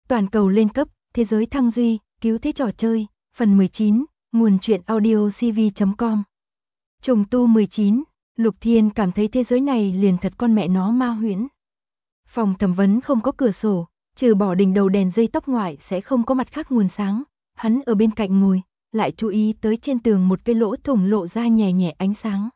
Toàn cầu lên cấp, thế giới thăng duy, cứu thế trò chơi, phần 19, nguồn truyện audio cv.com. Trùng tu 19, Lục Thiên cảm thấy thế giới này liền thật con mẹ nó ma huyễn. Phòng thẩm vấn không có cửa sổ, trừ bỏ đỉnh đầu đèn dây tóc ngoại sẽ không có mặt khác nguồn sáng. Hắn ở bên cạnh ngồi, lại chú ý tới trên tường một cái lỗ thủng lộ ra nhẹ nhẹ ánh sáng.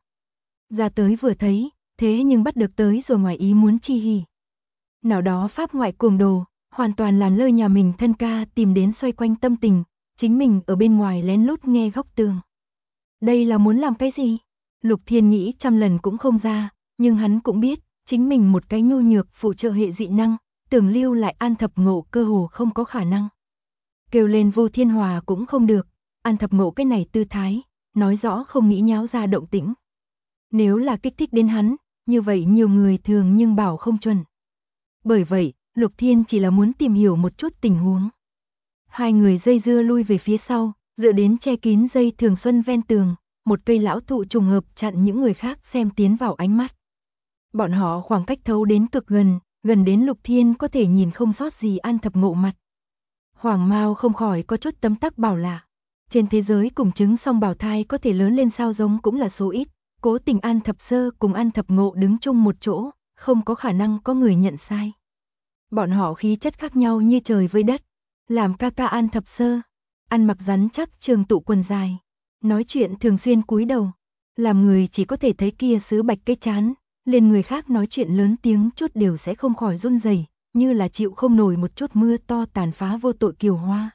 Ra tới vừa thấy, thế nhưng bắt được tới rồi ngoài ý muốn chi hỉ. Nào đó pháp ngoại cuồng đồ, hoàn toàn làm lơ nhà mình thân ca tìm đến xoay quanh tâm tình, chính mình ở bên ngoài lén lút nghe góc tường. Đây là muốn làm cái gì? Lục Thiên nghĩ trăm lần cũng không ra, nhưng hắn cũng biết, chính mình một cái nhu nhược phụ trợ hệ dị năng, tưởng lưu lại An Thập Ngộ cơ hồ không có khả năng. Kêu lên Vu Thiên Hòa cũng không được, An Thập Ngộ cái này tư thái, nói rõ không nghĩ nháo ra động tĩnh. Nếu là kích thích đến hắn, như vậy nhiều người thường nhưng bảo không chuẩn. Bởi vậy, Lục Thiên chỉ là muốn tìm hiểu một chút tình huống. Hai người dây dưa lui về phía sau, dựa đến che kín dây thường xuân ven tường, một cây lão thụ trùng hợp chặn những người khác xem tiến vào ánh mắt. Bọn họ khoảng cách thấu đến cực gần, gần đến Lục Thiên có thể nhìn không sót gì An Thập Ngộ mặt. Hoàng Mao không khỏi có chút tấm tắc bảo lạ. Trên thế giới cùng trứng song bào thai có thể lớn lên sao giống cũng là số ít, cố tình An Thập Sơ cùng An Thập Ngộ đứng chung một chỗ, không có khả năng có người nhận sai. Bọn họ khí chất khác nhau như trời với đất. Làm ca ca An Thập Sơ, ăn mặc rắn chắc trường tụ quần dài, nói chuyện thường xuyên cúi đầu, làm người chỉ có thể thấy kia sứ bạch cái chán, liền người khác nói chuyện lớn tiếng chút đều sẽ không khỏi run rẩy, như là chịu không nổi một chút mưa to tàn phá vô tội kiều hoa.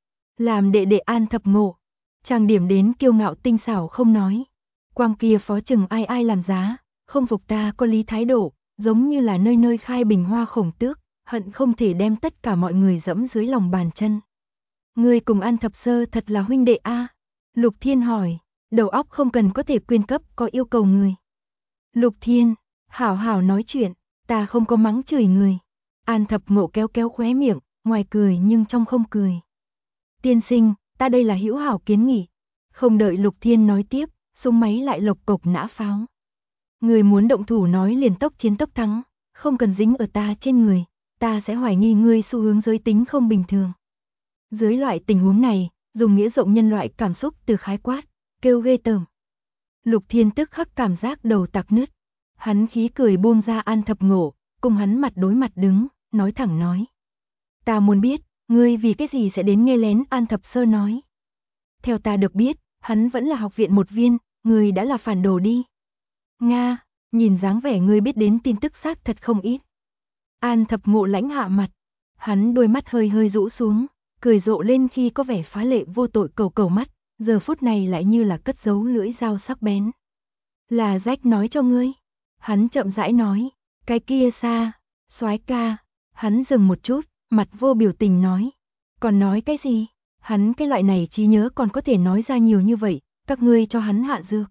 Làm đệ đệ An Thập Ngộ, trang điểm đến kiêu ngạo tinh xảo không nói, quang kia phó chừng ai ai làm giá, không phục ta có lý thái độ, giống như là nơi nơi khai bình hoa khổng tước, hận không thể đem tất cả mọi người dẫm dưới lòng bàn chân. Ngươi cùng An Thập Sơ thật là huynh đệ a? Lục Thiên hỏi, đầu óc không cần có thể quyên cấp có yêu cầu người. Lục Thiên, hảo hảo nói chuyện, ta không có mắng chửi người. An Thập Ngộ kéo kéo khóe miệng, ngoài cười nhưng trong không cười. Tiên sinh, ta đây là hữu hảo kiến nghị. Không đợi Lục Thiên nói tiếp, súng máy lại lộc cộc nã pháo. Người muốn động thủ nói liền tốc chiến tốc thắng, không cần dính ở ta trên người. Ta sẽ hoài nghi ngươi xu hướng giới tính không bình thường. Dưới loại tình huống này, dùng nghĩa rộng nhân loại cảm xúc từ khái quát, kêu ghê tởm. Lục Thiên tức khắc cảm giác đầu tạc nứt. Hắn khí cười buông ra An Thập Ngộ, cùng hắn mặt đối mặt đứng, nói thẳng nói. Ta muốn biết, ngươi vì cái gì sẽ đến nghe lén An Thập Sơ nói. Theo ta được biết, hắn vẫn là học viện một viên, ngươi đã là phản đồ đi. Nga, nhìn dáng vẻ ngươi biết đến tin tức xác thật không ít. An Thập Ngộ lãnh hạ mặt, hắn đôi mắt hơi hơi rũ xuống, cười rộ lên khi có vẻ phá lệ vô tội cầu cầu mắt, giờ phút này lại như là cất giấu lưỡi dao sắc bén. Là Rách nói cho ngươi. Hắn chậm rãi nói, cái kia xa, soái ca. Hắn dừng một chút, mặt vô biểu tình nói. Còn nói cái gì? Hắn cái loại này trí nhớ còn có thể nói ra nhiều như vậy, các ngươi cho hắn hạ dược.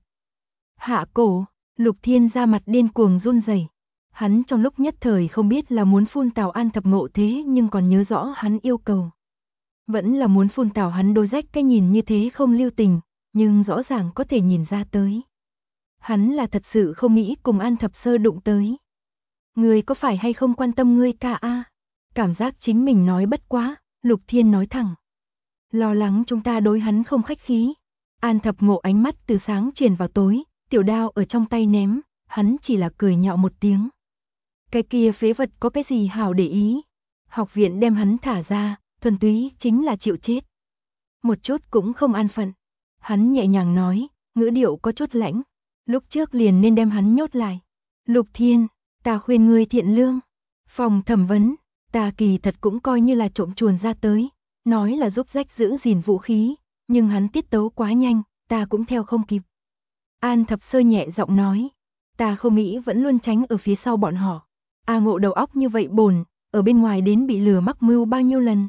Hạ cổ, Lục Thiên ra mặt điên cuồng run rẩy. Hắn trong lúc nhất thời không biết là muốn phun tào An Thập Ngộ thế nhưng còn nhớ rõ hắn yêu cầu. Vẫn là muốn phun tào hắn đôi rách cái nhìn như thế không lưu tình, nhưng rõ ràng có thể nhìn ra tới. Hắn là thật sự không nghĩ cùng An Thập Sơ đụng tới. Ngươi có phải hay không quan tâm ngươi ca a? Cảm giác chính mình nói bất quá, Lục Thiên nói thẳng. Lo lắng chúng ta đối hắn không khách khí. An Thập Ngộ ánh mắt từ sáng chuyển vào tối, tiểu đao ở trong tay ném, hắn chỉ là cười nhạo một tiếng. Cái kia phế vật có cái gì hảo để ý. Học viện đem hắn thả ra, thuần túy chính là chịu chết. Một chút cũng không an phận. Hắn nhẹ nhàng nói, ngữ điệu có chút lãnh. Lúc trước liền nên đem hắn nhốt lại. Lục Thiên, ta khuyên ngươi thiện lương. Phòng thẩm vấn, ta kỳ thật cũng coi như là trộm chuồn ra tới. Nói là giúp Rách giữ gìn vũ khí, nhưng hắn tiết tấu quá nhanh, ta cũng theo không kịp. An Thập Sơ nhẹ giọng nói, ta không nghĩ vẫn luôn tránh ở phía sau bọn họ. A Ngộ đầu óc như vậy bồn, ở bên ngoài đến bị lừa mắc mưu bao nhiêu lần.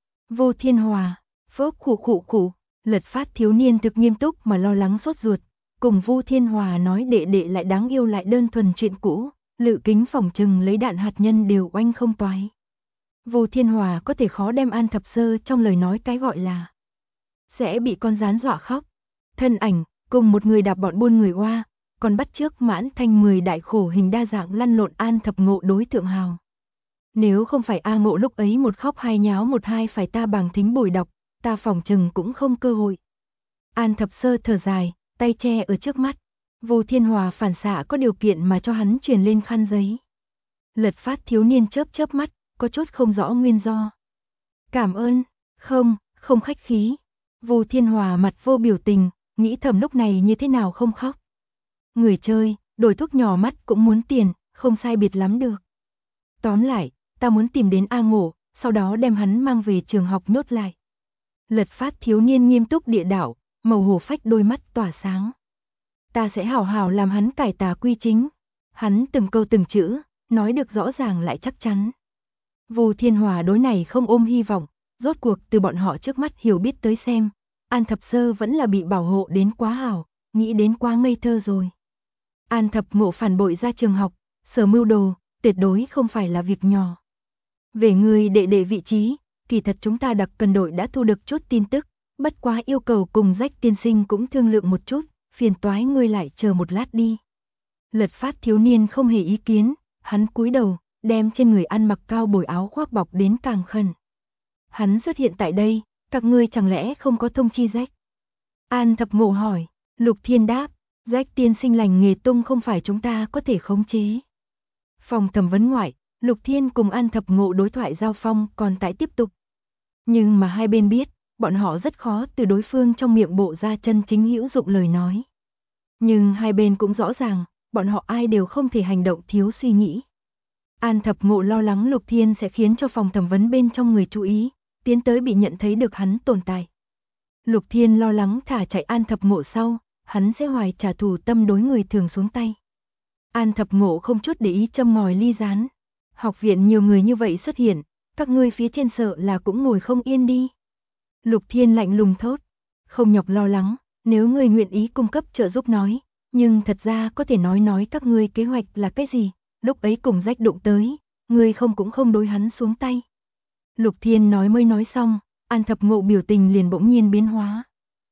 Vô Thiên Hòa, phớp khụ, Lật Phát thiếu niên thực nghiêm túc mà lo lắng sốt ruột, cùng Vu Thiên Hòa nói đệ đệ lại đáng yêu lại đơn thuần chuyện cũ, Lự Kính phỏng chừng lấy đạn hạt nhân đều oanh không toái. Vu Thiên Hòa có thể khó đem An Thập Sơ trong lời nói cái gọi là sẽ bị con rán dọa khóc. Thân ảnh, cùng một người đạp bọn buôn người Oa, còn bắt chước Mãn Thanh 10 đại khổ hình đa dạng lăn lộn An Thập Ngộ đối thượng hào. Nếu không phải A Ngộ lúc ấy một khóc hai nháo một hai phải ta bằng thính bồi đọc, ta phỏng chừng cũng không cơ hội. An Thập Sơ thở dài, tay che ở trước mắt. Vô Thiên Hòa phản xạ có điều kiện mà cho hắn truyền lên khăn giấy. Lật Phát thiếu niên chớp chớp mắt, có chút không rõ nguyên do. Cảm ơn, không khách khí. Vô Thiên Hòa mặt vô biểu tình, nghĩ thầm lúc này như thế nào không khóc. Người chơi, đổi thuốc nhỏ mắt cũng muốn tiền, không sai biệt lắm được. Tóm lại, ta muốn tìm đến A Ngộ, sau đó đem hắn mang về trường học nhốt lại. Lật Phát thiếu niên nghiêm túc địa đạo, màu hổ phách đôi mắt tỏa sáng. Ta sẽ hảo hảo làm hắn cải tà quy chính. Hắn từng câu từng chữ, nói được rõ ràng lại chắc chắn. Vô Thiên Hòa đối này không ôm hy vọng, rốt cuộc từ bọn họ trước mắt hiểu biết tới xem, An Thập Sơ vẫn là bị bảo hộ đến quá hảo, nghĩ đến quá ngây thơ rồi. An Thập Ngộ phản bội ra trường học, sở mưu đồ, tuyệt đối không phải là việc nhỏ. Về người đệ đệ vị trí, kỳ thật chúng ta đặc cần đội đã thu được chút tin tức, bất quá yêu cầu cùng Rách tiên sinh cũng thương lượng một chút, phiền toái ngươi lại chờ một lát đi. Lật Phát thiếu niên không hề ý kiến, hắn cúi đầu, đem trên người ăn mặc cao bồi áo khoác bọc đến càng khẩn. Hắn xuất hiện tại đây, các ngươi chẳng lẽ không có thông chi Rách? An Thập Ngộ hỏi, Lục Thiên đáp, Rách tiên sinh lành nghề tung không phải chúng ta có thể khống chế. Phòng thẩm vấn ngoại, Lục Thiên cùng An Thập Ngộ đối thoại giao phong còn tại tiếp tục. Nhưng mà hai bên biết, bọn họ rất khó từ đối phương trong miệng bộ ra chân chính hữu dụng lời nói. Nhưng hai bên cũng rõ ràng, bọn họ ai đều không thể hành động thiếu suy nghĩ. An Thập Ngộ lo lắng Lục Thiên sẽ khiến cho phòng thẩm vấn bên trong người chú ý, tiến tới bị nhận thấy được hắn tồn tại. Lục Thiên lo lắng thả chạy An Thập Ngộ sau, hắn sẽ hoài trả thù tâm đối người thường xuống tay. An Thập Ngộ không chút để ý châm ngòi ly gián. Học viện nhiều người như vậy xuất hiện, các ngươi phía trên sợ là cũng ngồi không yên đi. Lục Thiên lạnh lùng thốt, không nhọc lo lắng, nếu ngươi nguyện ý cung cấp trợ giúp nói, nhưng thật ra có thể nói các ngươi kế hoạch là cái gì, lúc ấy cùng Rách đụng tới, ngươi không cũng không đối hắn xuống tay. Lục Thiên nói mới nói xong, An Thập Ngộ biểu tình liền bỗng nhiên biến hóa.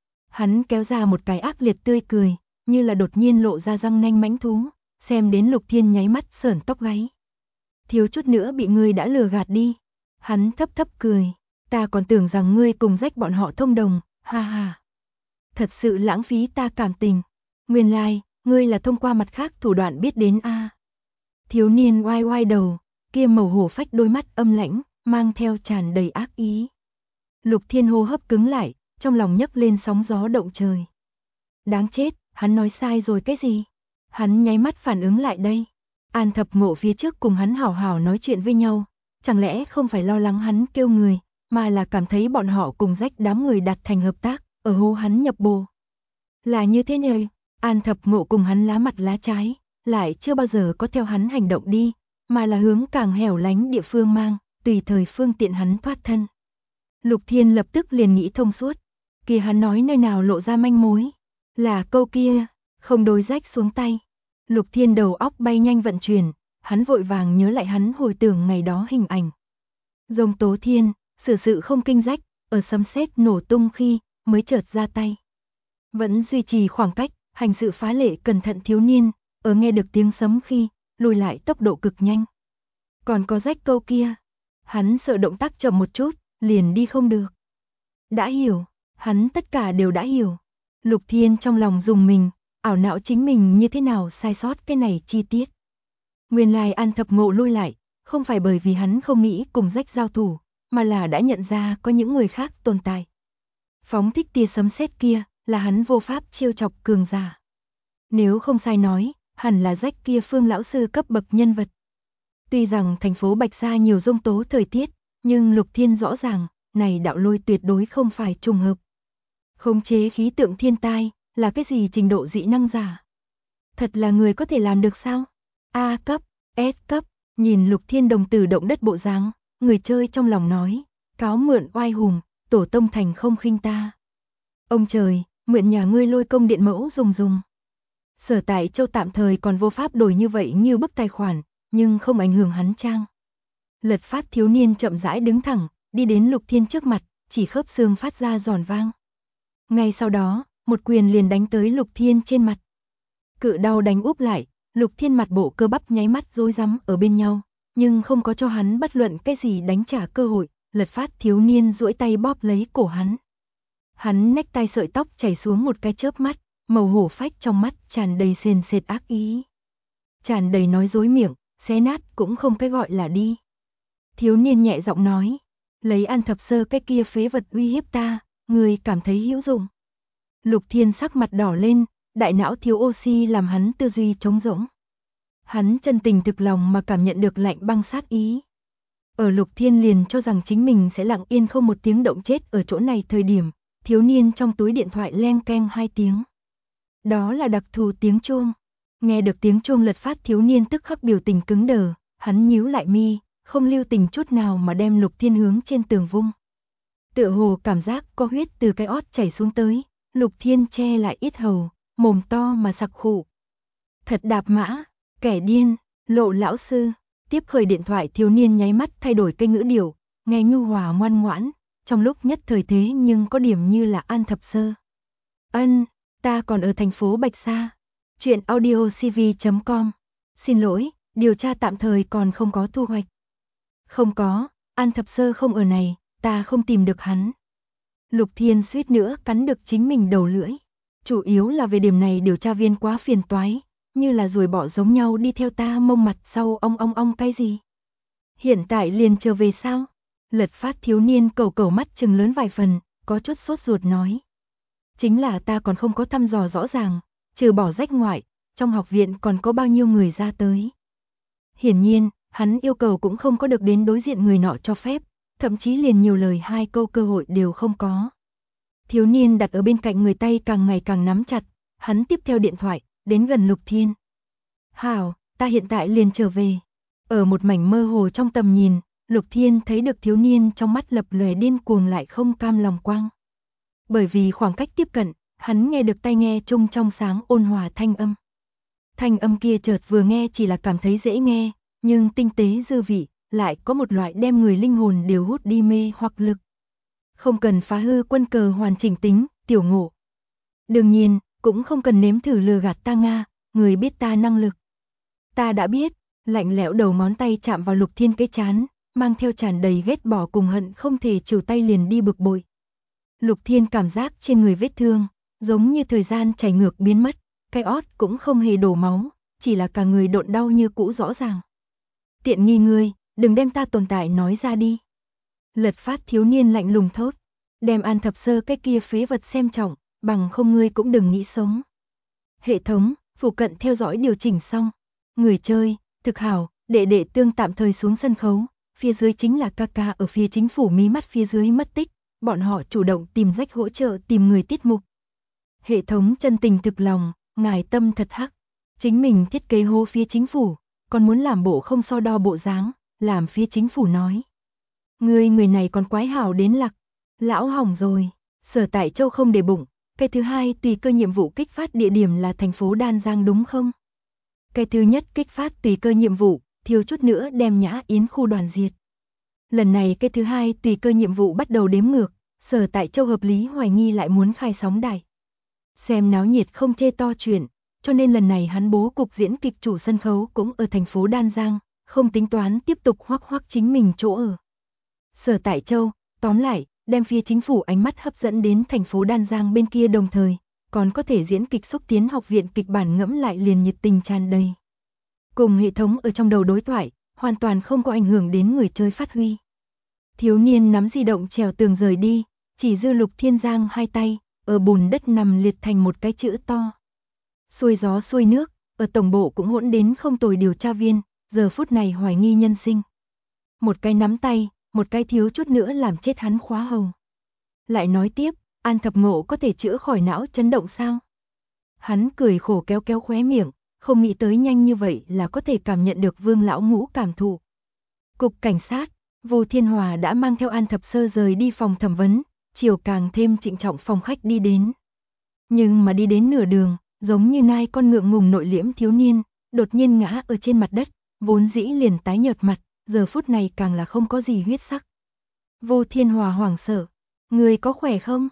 Hắn kéo ra một cái ác liệt tươi cười, như là đột nhiên lộ ra răng nanh mãnh thú, xem đến Lục Thiên nháy mắt sởn tóc gáy. Thiếu chút nữa bị ngươi đã lừa gạt đi. Hắn thấp thấp cười, ta còn tưởng rằng ngươi cùng Rách bọn họ thông đồng, ha ha. Thật sự lãng phí ta cảm tình. Nguyên lai, ngươi là thông qua mặt khác thủ đoạn biết đến a. Thiếu niên oai oai đầu, kia màu hổ phách đôi mắt âm lãnh, mang theo tràn đầy ác ý. Lục Thiên hô hấp cứng lại, trong lòng nhấc lên sóng gió động trời. Đáng chết, hắn nói sai rồi cái gì? Hắn nháy mắt phản ứng lại đây. An Thập Ngộ phía trước cùng hắn hảo hảo nói chuyện với nhau, chẳng lẽ không phải lo lắng hắn kêu người, mà là cảm thấy bọn họ cùng Rách đám người đạt thành hợp tác, ở hô hắn nhập bồ. Là như thế này, An Thập Ngộ cùng hắn lá mặt lá trái, lại chưa bao giờ có theo hắn hành động đi, mà là hướng càng hẻo lánh địa phương mang, tùy thời phương tiện hắn thoát thân. Lục Thiên lập tức liền nghĩ thông suốt, kia hắn nói nơi nào lộ ra manh mối, là câu kia, không đối Rách xuống tay. Lục Thiên đầu óc bay nhanh vận chuyển, hắn vội vàng nhớ lại hắn hồi tưởng ngày đó hình ảnh. Dông Tố Thiên, xử sự không kinh Rách, ở sấm sét nổ tung khi, mới chợt ra tay. Vẫn duy trì khoảng cách, hành sự phá lệ cẩn thận thiếu niên, ở nghe được tiếng sấm khi, lùi lại tốc độ cực nhanh. Còn có Rách câu kia, hắn sợ động tác chậm một chút, liền đi không được. Đã hiểu, hắn tất cả đều đã hiểu. Lục Thiên trong lòng dùng mình, ảo não chính mình như thế nào sai sót cái này chi tiết. Nguyên lai An Thập Ngộ lui lại, không phải bởi vì hắn không nghĩ cùng Rách giao thủ, mà là đã nhận ra có những người khác tồn tại. Phóng thích tia sấm sét kia, là hắn vô pháp trêu chọc cường giả. Nếu không sai nói, hẳn là Rách kia Phương lão sư cấp bậc nhân vật. Tuy rằng thành phố Bạch Sa nhiều giông tố thời tiết, nhưng Lục Thiên rõ ràng, này đạo lôi tuyệt đối không phải trùng hợp. Khống chế khí tượng thiên tai, là cái gì trình độ dị năng giả? Thật là người có thể làm được sao? A cấp, S cấp, nhìn Lục Thiên đồng tử động đất bộ dáng, người chơi trong lòng nói, cáo mượn oai hùng, tổ tông thành không khinh ta. Ông trời, mượn nhà ngươi lôi công điện mẫu dùng. Sở Tại Châu tạm thời còn vô pháp đổi như vậy như bức tài khoản, nhưng không ảnh hưởng hắn trang. Lật Phát thiếu niên chậm rãi đứng thẳng, đi đến Lục Thiên trước mặt, chỉ khớp xương phát ra giòn vang. Ngay sau đó, một quyền liền đánh tới Lục Thiên trên mặt. Cự đau đánh úp lại, Lục Thiên mặt bộ cơ bắp nháy mắt rối rắm ở bên nhau, nhưng không có cho hắn bất luận cái gì đánh trả cơ hội. Lật Phát thiếu niên duỗi tay bóp lấy cổ hắn. Hắn nách tai sợi tóc chảy xuống một cái chớp mắt, màu hổ phách trong mắt tràn đầy sền sệt ác ý. Tràn đầy nói dối miệng, xé nát cũng không cái gọi là đi. Thiếu niên nhẹ giọng nói, lấy An Thập Sơ cái kia phế vật uy hiếp ta, người cảm thấy hữu dụng. Lục Thiên sắc mặt đỏ lên, đại não thiếu oxy làm hắn tư duy trống rỗng. Hắn chân tình thực lòng mà cảm nhận được lạnh băng sát ý. Ở Lục Thiên liền cho rằng chính mình sẽ lặng yên không một tiếng động chết ở chỗ này thời điểm, thiếu niên trong túi điện thoại leng keng 2 tiếng. Đó là đặc thù tiếng chuông. Nghe được tiếng chuông Lật Phát thiếu niên tức khắc biểu tình cứng đờ, hắn nhíu lại mi, không lưu tình chút nào mà đem Lục Thiên hướng trên tường vung. Tựa hồ cảm giác có huyết từ cái ót chảy xuống tới, Lục Thiên che lại yết hầu, mồm to mà sặc khụ. Thật đạp mã, kẻ điên, Lộ lão sư. Tiếp khởi điện thoại thiếu niên nháy mắt thay đổi cây ngữ điệu, nghe nhu hòa ngoan ngoãn, trong lúc nhất thời thế nhưng có điểm như là An Thập Sơ. Ân, ta còn ở thành phố Bạch Sa. Chuyện audiocv.com. Xin lỗi, điều tra tạm thời còn không có thu hoạch. Không có, An Thập Sơ không ở này, ta không tìm được hắn. Lục Thiên suýt nữa cắn được chính mình đầu lưỡi. Chủ yếu là về điểm này điều tra viên quá phiền toái, như là ruồi bọ giống nhau đi theo ta mông mặt sau ong cái gì. Hiện tại liền trở về sao? Lật Phát thiếu niên cầu mắt trừng lớn vài phần, có chút sốt ruột nói. Chính là ta còn không có thăm dò rõ ràng, trừ bỏ rách ngoại, trong học viện còn có bao nhiêu người ra tới. Hiển nhiên, hắn yêu cầu cũng không có được đến đối diện người nọ cho phép, thậm chí liền nhiều lời 2 câu cơ hội đều không có. Thiếu niên đặt ở bên cạnh người tay càng ngày càng nắm chặt, hắn tiếp theo điện thoại, đến gần Lục Thiên. Hảo, ta hiện tại liền trở về. Ở một mảnh mơ hồ trong tầm nhìn, Lục Thiên thấy được thiếu niên trong mắt lập lòe điên cuồng lại không cam lòng quang. Bởi vì khoảng cách tiếp cận, hắn nghe được tai nghe trung trong sáng ôn hòa thanh âm. Thanh âm kia chợt vừa nghe chỉ là cảm thấy dễ nghe, nhưng tinh tế dư vị, lại có một loại đem người linh hồn đều hút đi mê hoặc lực. Không cần phá hư quân cờ hoàn chỉnh tính, tiểu Ngộ. Đương nhiên, cũng không cần nếm thử lừa gạt ta Nga, người biết ta năng lực. Ta đã biết, lạnh lẽo đầu ngón tay chạm vào Lục Thiên cái chán, mang theo tràn đầy ghét bỏ cùng hận không thể trừ tay liền đi bực bội. Lục Thiên cảm giác trên người vết thương, giống như thời gian chảy ngược biến mất, cái ót cũng không hề đổ máu, chỉ là cả người độn đau như cũ rõ ràng. Tiện nghi ngươi, đừng đem ta tồn tại nói ra đi. Lật Phát thiếu niên lạnh lùng thốt, đem An Thập Sơ cái kia phế vật xem trọng, bằng không ngươi cũng đừng nghĩ sống. Hệ thống, phụ cận theo dõi điều chỉnh xong. Người chơi, thực hảo, đệ tương tạm thời xuống sân khấu, phía dưới chính là Kaka ở phía chính phủ mí mắt phía dưới mất tích, bọn họ chủ động tìm rách hỗ trợ tìm người tiết mục. Hệ thống chân tình thực lòng, ngài tâm thật hắc, chính mình thiết kế hô phía chính phủ, còn muốn làm bộ không so đo bộ dáng, làm phía chính phủ nói. Người này còn quái hảo đến lạc, lão hỏng rồi, Sở Tại Châu không để bụng, cái thứ hai tùy cơ nhiệm vụ kích phát địa điểm là thành phố Đan Giang đúng không? Cái thứ nhất kích phát tùy cơ nhiệm vụ, thiếu chút nữa đem Nhã Yến khu đoàn diệt. Lần này cái thứ hai tùy cơ nhiệm vụ bắt đầu đếm ngược, Sở Tại Châu hợp lý hoài nghi lại muốn khai sóng đài. Xem náo nhiệt không chê to chuyện, cho nên lần này hắn bố cục diễn kịch chủ sân khấu cũng ở thành phố Đan Giang, không tính toán tiếp tục hoắc chính mình chỗ ở. Sở Tại Châu, tóm lại, đem phía chính phủ ánh mắt hấp dẫn đến thành phố Đan Giang bên kia đồng thời, còn có thể diễn kịch xúc tiến học viện kịch bản ngẫm lại liền nhiệt tình tràn đầy. Cùng hệ thống ở trong đầu đối thoại, hoàn toàn không có ảnh hưởng đến người chơi phát huy. Thiếu niên nắm di động trèo tường rời đi, chỉ dư Lục Thiên giang hai tay, ở bùn đất nằm liệt thành một cái chữ to. Xuôi gió xuôi nước, ở tổng bộ cũng hỗn đến không tồi điều tra viên, giờ phút này hoài nghi nhân sinh. Một cái nắm tay, một cái thiếu chút nữa làm chết hắn khóa hầu. Lại nói tiếp, An Thập Ngộ có thể chữa khỏi não chấn động sao? Hắn cười khổ kéo khóe miệng, không nghĩ tới nhanh như vậy là có thể cảm nhận được Vương lão ngũ cảm thụ. Cục cảnh sát, Vô Thiên Hòa đã mang theo An Thập Sơ rời đi phòng thẩm vấn, chiều càng thêm trịnh trọng phòng khách đi đến. Nhưng mà đi đến nửa đường, giống như nai con ngượng ngùng nội liễm thiếu niên, đột nhiên ngã ở trên mặt đất, vốn dĩ liền tái nhợt mặt, giờ phút này càng là không có gì huyết sắc. Vô Thiên Hòa hoảng sợ, người có khỏe không?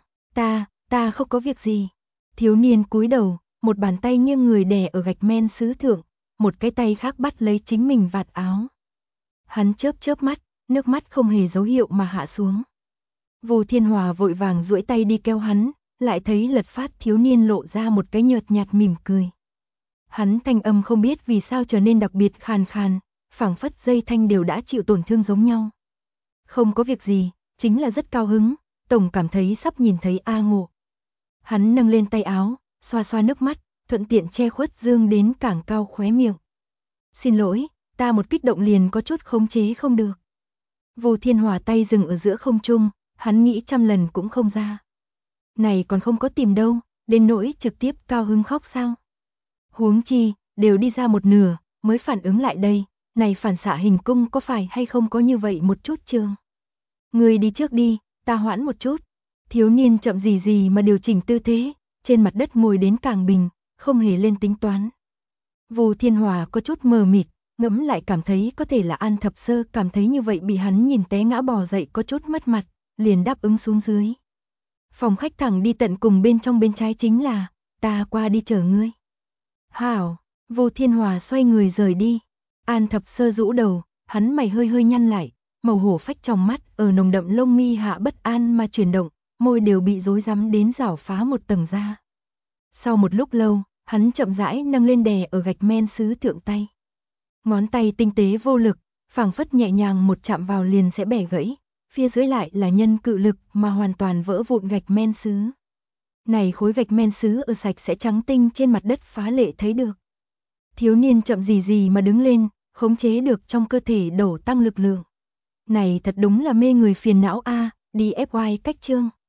Ta không có việc gì. Thiếu niên cúi đầu, một bàn tay nghiêng người đè ở gạch men sứ thượng, một cái tay khác bắt lấy chính mình vạt áo. Hắn chớp chớp mắt, nước mắt không hề dấu hiệu mà hạ xuống. Vu Thiên Hòa vội vàng duỗi tay đi kéo hắn, lại thấy Lật Phát thiếu niên lộ ra một cái nhợt nhạt mỉm cười. Hắn thanh âm không biết vì sao trở nên đặc biệt khàn khàn, phảng phất dây thanh đều đã chịu tổn thương giống nhau. Không có việc gì, chính là rất cao hứng, tổng cảm thấy sắp nhìn thấy A Ngộ. Hắn nâng lên tay áo, xoa xoa nước mắt, thuận tiện che khuất dương đến càng cao khóe miệng. Xin lỗi, ta một kích động liền có chút khống chế không được. Vu Thiên Hòa tay dừng ở giữa không trung, hắn nghĩ trăm lần cũng không ra. Này còn không có tìm đâu, đến nỗi trực tiếp cao hứng khóc sao? Huống chi, đều đi ra một nửa, mới phản ứng lại đây, này phản xạ hình cung có phải hay không có như vậy một chút trường. Người đi trước đi, ta hoãn một chút. Thiếu niên chậm gì gì mà điều chỉnh tư thế, trên mặt đất ngồi đến càng bình, không hề lên tính toán. Vu Thiên Hòa có chút mờ mịt, ngẫm lại cảm thấy có thể là An Thập Sơ cảm thấy như vậy bị hắn nhìn té ngã bò dậy có chút mất mặt, liền đáp ứng xuống dưới. Phòng khách thẳng đi tận cùng bên trong bên trái chính là, ta qua đi chờ ngươi. Hảo, Vu Thiên Hòa xoay người rời đi. An Thập Sơ rũ đầu, hắn mày hơi hơi nhăn lại, màu hổ phách trong mắt ở nồng đậm lông mi hạ bất an mà chuyển động, môi đều bị rối rắm đến rảo phá một tầng da. Sau một lúc lâu, hắn chậm rãi nâng lên đè ở gạch men sứ thượng tay. Ngón tay tinh tế vô lực, phảng phất nhẹ nhàng một chạm vào liền sẽ bẻ gãy, phía dưới lại là nhân cự lực mà hoàn toàn vỡ vụn gạch men sứ. Này khối gạch men sứ ở sạch sẽ trắng tinh trên mặt đất phá lệ thấy được. Thiếu niên chậm gì gì mà đứng lên, khống chế được trong cơ thể đổ tăng lực lượng. Này thật đúng là mê người phiền não a, đi FY cách chương.